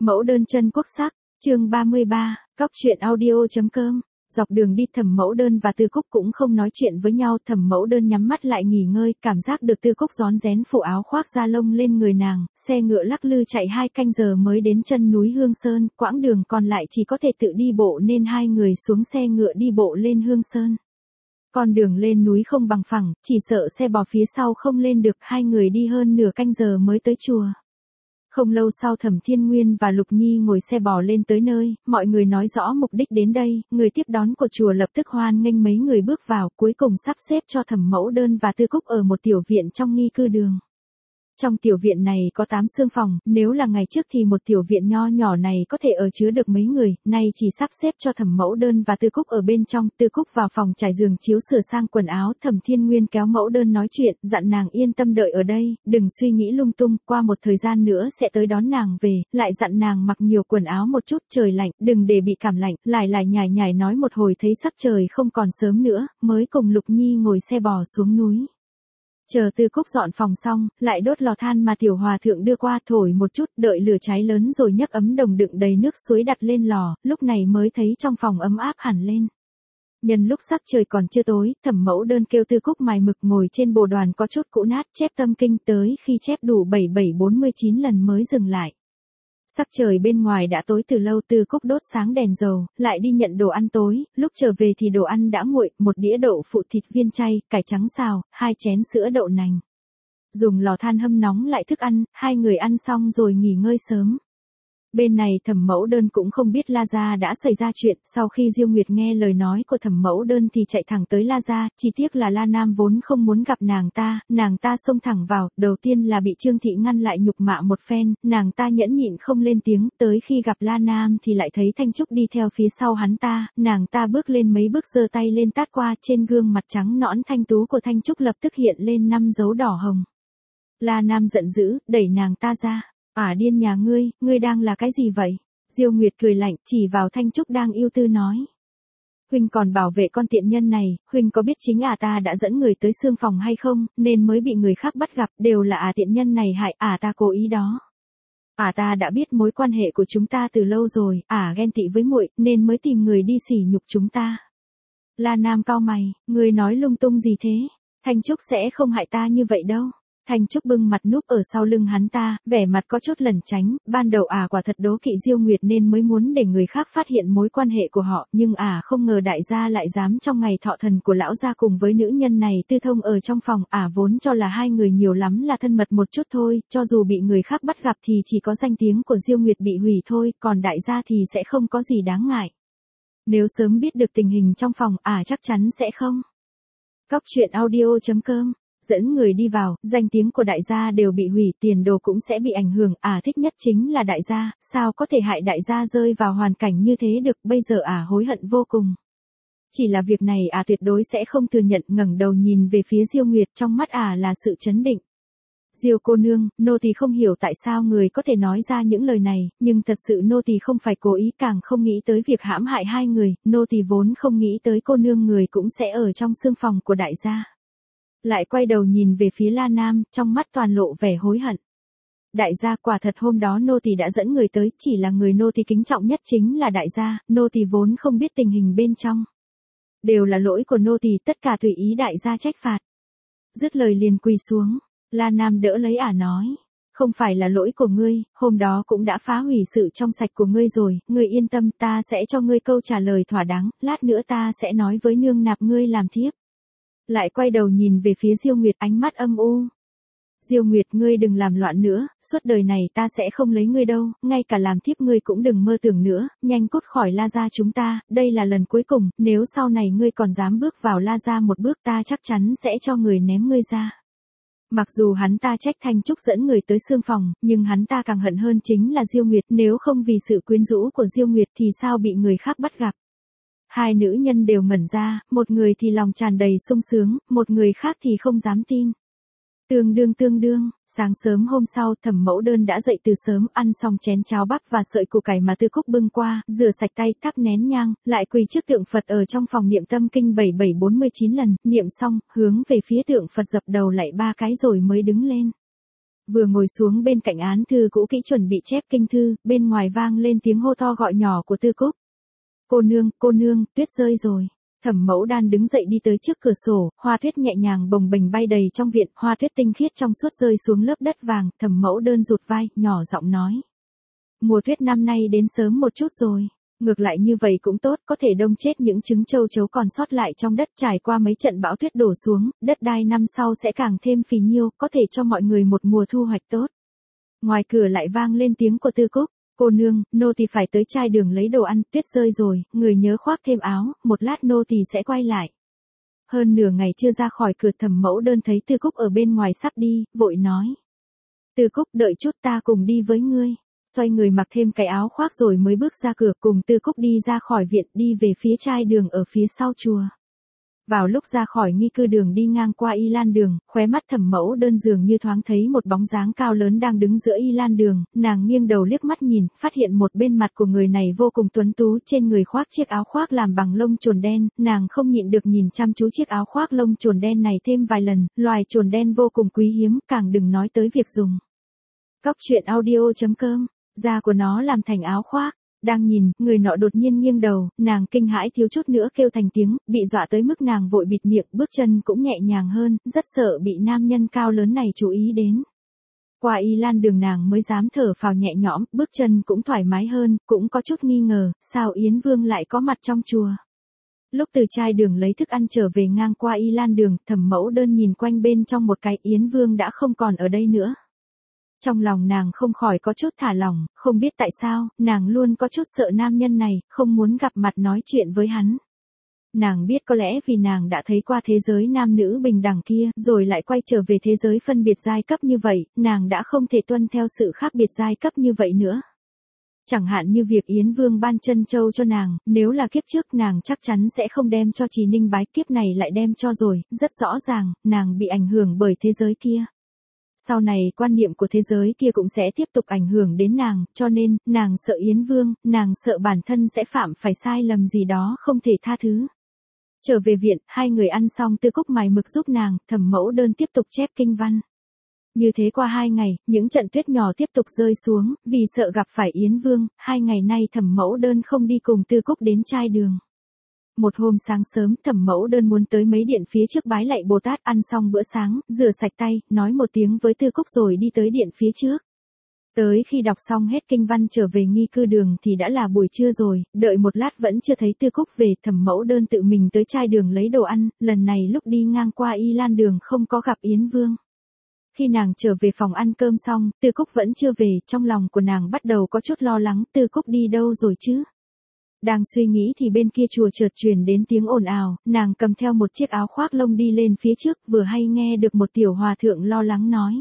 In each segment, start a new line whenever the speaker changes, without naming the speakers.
Mẫu đơn chân quốc sắc, chương 33, Cóc truyện audio.com. Dọc đường đi Thẩm Mẫu Đơn và Tư Cúc cũng không nói chuyện với nhau, Thẩm Mẫu Đơn nhắm mắt lại nghỉ ngơi, cảm giác được Tư Cúc rón rén phủ áo khoác da lông lên người nàng, xe ngựa lắc lư chạy 2 canh giờ mới đến chân núi Hương Sơn, quãng đường còn lại chỉ có thể tự đi bộ nên hai người xuống xe ngựa đi bộ lên Hương Sơn. Con đường lên núi không bằng phẳng, chỉ sợ xe bò phía sau không lên được, hai người đi hơn nửa canh giờ mới tới chùa. Không lâu sau Thẩm Thiên Nguyên và Lục Nhi ngồi xe bò lên tới nơi, mọi người nói rõ mục đích đến đây, người tiếp đón của chùa lập tức hoan nghênh mấy người bước vào, cuối cùng sắp xếp cho Thẩm Mẫu Đơn và Tư Cúc ở một tiểu viện trong nghi cư đường. Trong tiểu viện này có 8 xương phòng, nếu là ngày trước thì một tiểu viện nho nhỏ này có thể ở chứa được mấy người, nay chỉ sắp xếp cho Thẩm Mẫu Đơn và Tư Cúc ở bên trong. Tư Cúc vào phòng trải giường chiếu sửa sang quần áo, Thẩm Thiên Nguyên kéo Mẫu Đơn nói chuyện, dặn nàng yên tâm đợi ở đây, đừng suy nghĩ lung tung, qua một thời gian nữa sẽ tới đón nàng về, lại dặn nàng mặc nhiều quần áo một chút, trời lạnh, đừng để bị cảm lạnh, lại nhải nói một hồi thấy sắc trời không còn sớm nữa, mới cùng Lục Nhi ngồi xe bò xuống núi. Chờ Tư Cúc dọn phòng xong, lại đốt lò than mà tiểu hòa thượng đưa qua, thổi một chút, đợi lửa cháy lớn rồi nhấc ấm đồng đựng đầy nước suối đặt lên lò, lúc này mới thấy trong phòng ấm áp hẳn lên. Nhân lúc sắc trời còn chưa tối, Thẩm Mẫu Đơn kêu Tư Cúc mài mực ngồi trên bồ đoàn có chút cũ nát chép tâm kinh, tới khi chép đủ 7749 lần mới dừng lại. Sắc trời bên ngoài đã tối từ lâu, Tư Cúc đốt sáng đèn dầu, lại đi nhận đồ ăn tối, lúc trở về thì đồ ăn đã nguội, một đĩa đậu phụ thịt viên chay, cải trắng xào, 2 chén sữa đậu nành. Dùng lò than hâm nóng lại thức ăn, hai người ăn xong rồi nghỉ ngơi sớm. Bên này Thẩm Mẫu Đơn cũng không biết La Gia đã xảy ra chuyện, sau khi Diêu Nguyệt nghe lời nói của Thẩm Mẫu Đơn thì chạy thẳng tới La Gia, chỉ tiếc là La Nam vốn không muốn gặp nàng ta xông thẳng vào, đầu tiên là bị Trương Thị ngăn lại nhục mạ một phen, nàng ta nhẫn nhịn không lên tiếng, tới khi gặp La Nam thì lại thấy Thanh Trúc đi theo phía sau hắn ta, nàng ta bước lên mấy bước giơ tay lên tát qua, trên gương mặt trắng nõn thanh tú của Thanh Trúc lập tức hiện lên 5 dấu đỏ hồng. La Nam giận dữ, đẩy nàng ta ra. Điên nhà ngươi đang là cái gì vậy? Diêu Nguyệt cười lạnh, chỉ vào Thanh Trúc đang ưu tư nói. Huynh còn bảo vệ con tiện nhân này, huynh có biết chính ta đã dẫn người tới xương phòng hay không, nên mới bị người khác bắt gặp, đều là tiện nhân này hại, ta cố ý đó. Ta đã biết mối quan hệ của chúng ta từ lâu rồi, ghen tị với muội, nên mới tìm người đi sỉ nhục chúng ta. La Nam cau mày, ngươi nói lung tung gì thế? Thanh Trúc sẽ không hại ta như vậy đâu. Thanh Trúc bưng mặt núp ở sau lưng hắn ta, vẻ mặt có chút lẩn tránh, ban đầu quả thật đố kỵ Diêu Nguyệt nên mới muốn để người khác phát hiện mối quan hệ của họ, nhưng không ngờ đại gia lại dám trong ngày thọ thần của lão gia cùng với nữ nhân này tư thông ở trong phòng, vốn cho là hai người nhiều lắm là thân mật một chút thôi, cho dù bị người khác bắt gặp thì chỉ có danh tiếng của Diêu Nguyệt bị hủy thôi, còn đại gia thì sẽ không có gì đáng ngại. Nếu sớm biết được tình hình trong phòng, chắc chắn sẽ không. Cóc truyện audio.com. Dẫn người đi vào, danh tiếng của đại gia đều bị hủy, tiền đồ cũng sẽ bị ảnh hưởng, thích nhất chính là đại gia, sao có thể hại đại gia rơi vào hoàn cảnh như thế được, bây giờ hối hận vô cùng. Chỉ là việc này tuyệt đối sẽ không thừa nhận, ngẩng đầu nhìn về phía Diêu Nguyệt, trong mắt là sự chấn định. Diêu cô nương, nô tỳ không hiểu tại sao người có thể nói ra những lời này, nhưng thật sự nô tỳ không phải cố ý, càng không nghĩ tới việc hãm hại hai người, nô tỳ vốn không nghĩ tới cô nương người cũng sẽ ở trong xương phòng của đại gia. Lại quay đầu nhìn về phía La Nam, trong mắt toàn lộ vẻ hối hận. Đại gia, quả thật hôm đó nô tỳ đã dẫn người tới, chỉ là người nô tỳ kính trọng nhất chính là đại gia, nô tỳ vốn không biết tình hình bên trong. Đều là lỗi của nô tỳ, tất cả tùy ý đại gia trách phạt. Dứt lời liền quỳ xuống, La Nam đỡ lấy nói. Không phải là lỗi của ngươi, hôm đó cũng đã phá hủy sự trong sạch của ngươi rồi, ngươi yên tâm, ta sẽ cho ngươi câu trả lời thỏa đáng, lát nữa ta sẽ nói với nương nạp ngươi làm thiếp. Lại quay đầu nhìn về phía Diêu Nguyệt, ánh mắt âm u. Diêu Nguyệt, ngươi đừng làm loạn nữa, suốt đời này ta sẽ không lấy ngươi đâu, ngay cả làm thiếp ngươi cũng đừng mơ tưởng nữa, nhanh cút khỏi La Gia chúng ta, đây là lần cuối cùng, nếu sau này ngươi còn dám bước vào La Gia một bước ta chắc chắn sẽ cho người ném ngươi ra. Mặc dù hắn ta trách Thanh Trúc dẫn người tới xương phòng, nhưng hắn ta càng hận hơn chính là Diêu Nguyệt, nếu không vì sự quyến rũ của Diêu Nguyệt thì sao bị người khác bắt gặp. Hai nữ nhân đều ngẩn ra, một người thì lòng tràn đầy sung sướng, một người khác thì không dám tin. Tương đương, sáng sớm hôm sau Thẩm Mẫu Đơn đã dậy từ sớm, ăn xong chén cháo bắp và sợi củ cải mà Tư Cúc bưng qua, rửa sạch tay, thắp nén nhang, lại quỳ trước tượng Phật ở trong phòng niệm tâm kinh 7749 lần, niệm xong, hướng về phía tượng Phật dập đầu lạy 3 cái rồi mới đứng lên. Vừa ngồi xuống bên cạnh án thư cũ kỹ chuẩn bị chép kinh thư, bên ngoài vang lên tiếng hô to gọi nhỏ của Tư Cúc. Cô nương, tuyết rơi rồi. Thẩm Mẫu Đan đứng dậy đi tới trước cửa sổ, hoa tuyết nhẹ nhàng bồng bềnh bay đầy trong viện, hoa tuyết tinh khiết trong suốt rơi xuống lớp đất vàng, Thẩm Mẫu Đơn rụt vai, nhỏ giọng nói. Mùa tuyết năm nay đến sớm một chút rồi. Ngược lại như vậy cũng tốt, có thể đông chết những trứng châu chấu còn sót lại trong đất, trải qua mấy trận bão tuyết đổ xuống, đất đai năm sau sẽ càng thêm phì nhiêu, có thể cho mọi người một mùa thu hoạch tốt. Ngoài cửa lại vang lên tiếng của Tư Cúc. Cô nương, nô tỳ phải tới chai đường lấy đồ ăn, tuyết rơi rồi, người nhớ khoác thêm áo, một lát nô tỳ sẽ quay lại. Hơn nửa ngày chưa ra khỏi cửa, Thẩm Mẫu Đơn thấy Tư Cúc ở bên ngoài sắp đi, vội nói. Tư Cúc, đợi chút ta cùng đi với ngươi. Xoay người mặc thêm cái áo khoác rồi mới bước ra cửa, cùng Tư Cúc đi ra khỏi viện, đi về phía chai đường ở phía sau chùa. Vào lúc ra khỏi nghi cư đường đi ngang qua Y Lan đường, khóe mắt Thẩm Mẫu Đơn dường như thoáng thấy một bóng dáng cao lớn đang đứng giữa Y Lan đường, nàng nghiêng đầu liếc mắt nhìn, phát hiện một bên mặt của người này vô cùng tuấn tú, trên người khoác chiếc áo khoác làm bằng lông chồn đen, nàng không nhịn được nhìn chăm chú chiếc áo khoác lông chồn đen này thêm vài lần, loài chồn đen vô cùng quý hiếm, càng đừng nói tới việc dùng. Cóc truyện audio.com, da của nó làm thành áo khoác. Đang nhìn, người nọ đột nhiên nghiêng đầu, nàng kinh hãi thiếu chút nữa kêu thành tiếng, bị dọa tới mức nàng vội bịt miệng, bước chân cũng nhẹ nhàng hơn, rất sợ bị nam nhân cao lớn này chú ý đến. Qua Y Lan đường nàng mới dám thở phào nhẹ nhõm, bước chân cũng thoải mái hơn, cũng có chút nghi ngờ, sao Yến Vương lại có mặt trong chùa. Lúc từ chai đường lấy thức ăn trở về ngang qua Y Lan đường, Thẩm Mẫu Đơn nhìn quanh bên trong một cái, Yến Vương đã không còn ở đây nữa. Trong lòng nàng không khỏi có chút thả lỏng, không biết tại sao, nàng luôn có chút sợ nam nhân này, không muốn gặp mặt nói chuyện với hắn. Nàng biết có lẽ vì nàng đã thấy qua thế giới nam nữ bình đẳng kia, rồi lại quay trở về thế giới phân biệt giai cấp như vậy, nàng đã không thể tuân theo sự khác biệt giai cấp như vậy nữa. Chẳng hạn như việc Yến Vương ban chân châu cho nàng, nếu là kiếp trước nàng chắc chắn sẽ không đem cho Trì Ninh bái, kiếp này lại đem cho rồi, rất rõ ràng, nàng bị ảnh hưởng bởi thế giới kia. Sau này quan niệm của thế giới kia cũng sẽ tiếp tục ảnh hưởng đến nàng, cho nên, nàng sợ Yến Vương, nàng sợ bản thân sẽ phạm phải sai lầm gì đó không thể tha thứ. Trở về viện, hai người ăn xong, Tư Cúc mài mực giúp nàng, Thẩm Mẫu Đơn tiếp tục chép kinh văn. Như thế qua 2 ngày, những trận tuyết nhỏ tiếp tục rơi xuống, vì sợ gặp phải Yến Vương, 2 ngày nay Thẩm Mẫu Đơn không đi cùng Tư Cúc đến chai đường. Một hôm sáng sớm, Thẩm Mẫu Đơn muốn tới mấy điện phía trước bái lạy Bồ Tát, ăn xong bữa sáng, rửa sạch tay, nói một tiếng với Tư Cúc rồi đi tới điện phía trước. Tới khi đọc xong hết kinh văn trở về nghi cư đường thì đã là buổi trưa rồi, đợi một lát vẫn chưa thấy Tư Cúc về, Thẩm Mẫu Đơn tự mình tới chai đường lấy đồ ăn, lần này lúc đi ngang qua Y Lan đường không có gặp Yến Vương. Khi nàng trở về phòng ăn cơm xong, Tư Cúc vẫn chưa về, trong lòng của nàng bắt đầu có chút lo lắng, Tư Cúc đi đâu rồi chứ? Đang suy nghĩ thì bên kia chùa chợt truyền đến tiếng ồn ào, nàng cầm theo một chiếc áo khoác lông đi lên phía trước, vừa hay nghe được một tiểu hòa thượng lo lắng nói.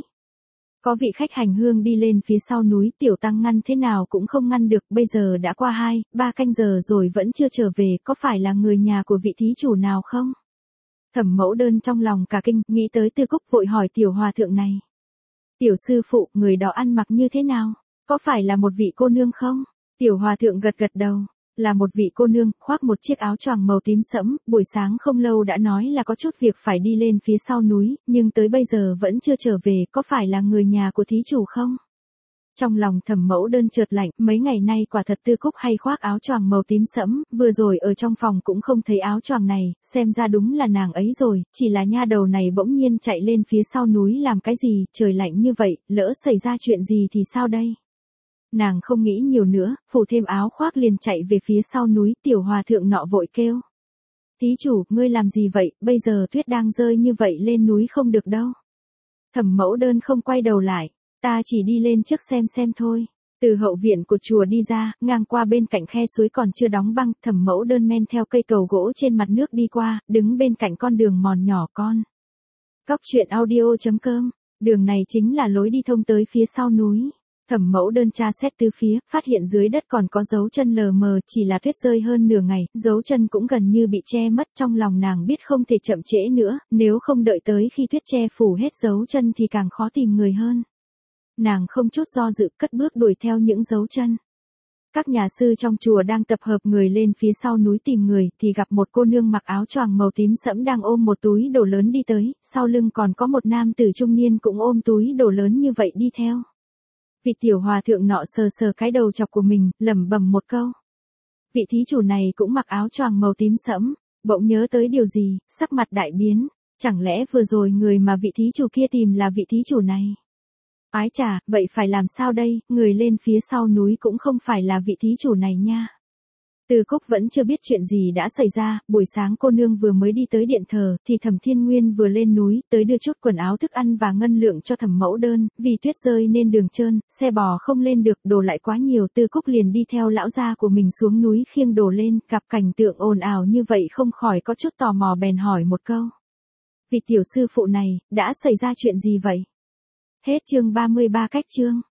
Có vị khách hành hương đi lên phía sau núi, tiểu tăng ngăn thế nào cũng không ngăn được, bây giờ đã qua 2-3 canh giờ rồi vẫn chưa trở về, có phải là người nhà của vị thí chủ nào không? Thẩm Mẫu Đơn trong lòng cả kinh, nghĩ tới Tư Cúc vội hỏi tiểu hòa thượng này. Tiểu sư phụ, người đó ăn mặc như thế nào? Có phải là một vị cô nương không? Tiểu hòa thượng gật gật đầu. Là một vị cô nương, khoác một chiếc áo choàng màu tím sẫm, buổi sáng không lâu đã nói là có chút việc phải đi lên phía sau núi, nhưng tới bây giờ vẫn chưa trở về, có phải là người nhà của thí chủ không? Trong lòng Thẩm Mẫu Đơn chợt lạnh, mấy ngày nay quả thật Tư Cúc hay khoác áo choàng màu tím sẫm, vừa rồi ở trong phòng cũng không thấy áo choàng này, xem ra đúng là nàng ấy rồi, chỉ là nha đầu này bỗng nhiên chạy lên phía sau núi làm cái gì, trời lạnh như vậy, lỡ xảy ra chuyện gì thì sao đây? Nàng không nghĩ nhiều nữa, phủ thêm áo khoác liền chạy về phía sau núi, tiểu hòa thượng nọ vội kêu. Thí chủ, ngươi làm gì vậy, bây giờ tuyết đang rơi như vậy lên núi không được đâu. Thẩm Mẫu Đơn không quay đầu lại, ta chỉ đi lên trước xem thôi. Từ hậu viện của chùa đi ra, ngang qua bên cạnh khe suối còn chưa đóng băng, Thẩm Mẫu Đơn men theo cây cầu gỗ trên mặt nước đi qua, đứng bên cạnh con đường mòn nhỏ con. Cóc truyện audio.com, đường này chính là lối đi thông tới phía sau núi. Thẩm Mẫu Đơn tra xét từ phía, phát hiện dưới đất còn có dấu chân lờ mờ, chỉ là tuyết rơi hơn nửa ngày, dấu chân cũng gần như bị che mất, trong lòng nàng biết không thể chậm trễ nữa, nếu không đợi tới khi tuyết che phủ hết dấu chân thì càng khó tìm người hơn. Nàng không chút do dự cất bước đuổi theo những dấu chân. Các nhà sư trong chùa đang tập hợp người lên phía sau núi tìm người thì gặp một cô nương mặc áo choàng màu tím sẫm đang ôm một túi đồ lớn đi tới, sau lưng còn có một nam tử trung niên cũng ôm túi đồ lớn như vậy đi theo. Vị tiểu hòa thượng nọ sờ sờ cái đầu chọc của mình, lẩm bẩm một câu. Vị thí chủ này cũng mặc áo choàng màu tím sẫm, bỗng nhớ tới điều gì, sắc mặt đại biến, chẳng lẽ vừa rồi người mà vị thí chủ kia tìm là vị thí chủ này? Ái chà, vậy phải làm sao đây, người lên phía sau núi cũng không phải là vị thí chủ này nha. Từ Cúc vẫn chưa biết chuyện gì đã xảy ra, buổi sáng cô nương vừa mới đi tới điện thờ, thì Thẩm Thiên Nguyên vừa lên núi, tới đưa chút quần áo thức ăn và ngân lượng cho Thẩm Mẫu Đơn, vì tuyết rơi nên đường trơn, xe bò không lên được, đồ lại quá nhiều, Từ Cúc liền đi theo lão gia của mình xuống núi khiêng đồ lên, gặp cảnh tượng ồn ào như vậy không khỏi có chút tò mò bèn hỏi một câu. Vị tiểu sư phụ này, đã xảy ra chuyện gì vậy? Hết chương 33 cách chương.